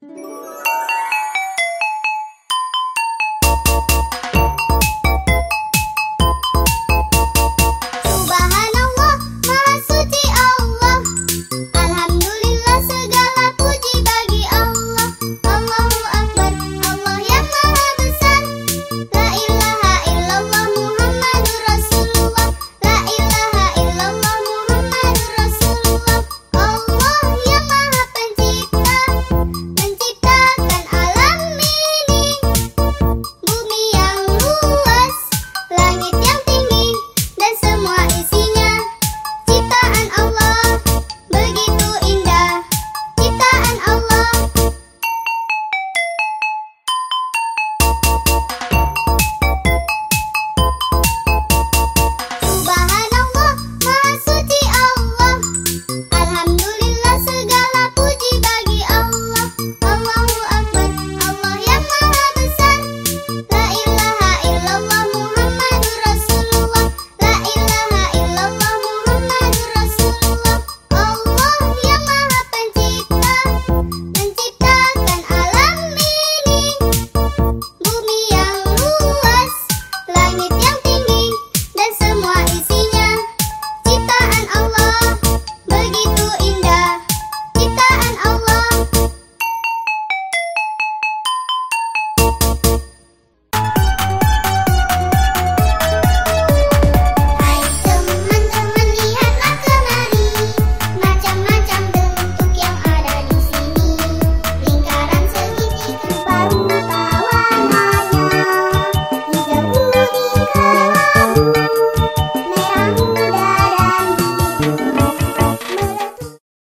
Subhanallah, Maha Suci Allah. Alhamdulillah, segala puji bagi Allah. Allahu Akbar, Allah yang Maha Besar. La ilaha illallah Muhammadur Rasulullah. La ilaha illallah Muhammadur Rasulullah. Allah yang Maha Pencipta, menciptakan alam ini, bumi yang luas, langit yang tinggi, dan semua isinya. Ciptaan Allah begitu indah, ciptaan Allah. Subhanallah, Maha Suci Allah. Alhamdulillah, segala puji bagi Allah. Allahu Akbar, Allah yang Maha Besar. La ilaha illallah Muhammadur Rasulullah. La ilaha illallah Muhammadur Rasulullah. Allah yang Maha Pencipta, menciptakan alam ini, bumi yang luas, langit yang tinggi, dan semua isinya. Ciptaan Allah begitu indah, ciptaan Allah. Hai teman-teman, lihatlah kemari, macam-macam bentuk yang ada di sini. Lingkaran segitiga, parutan,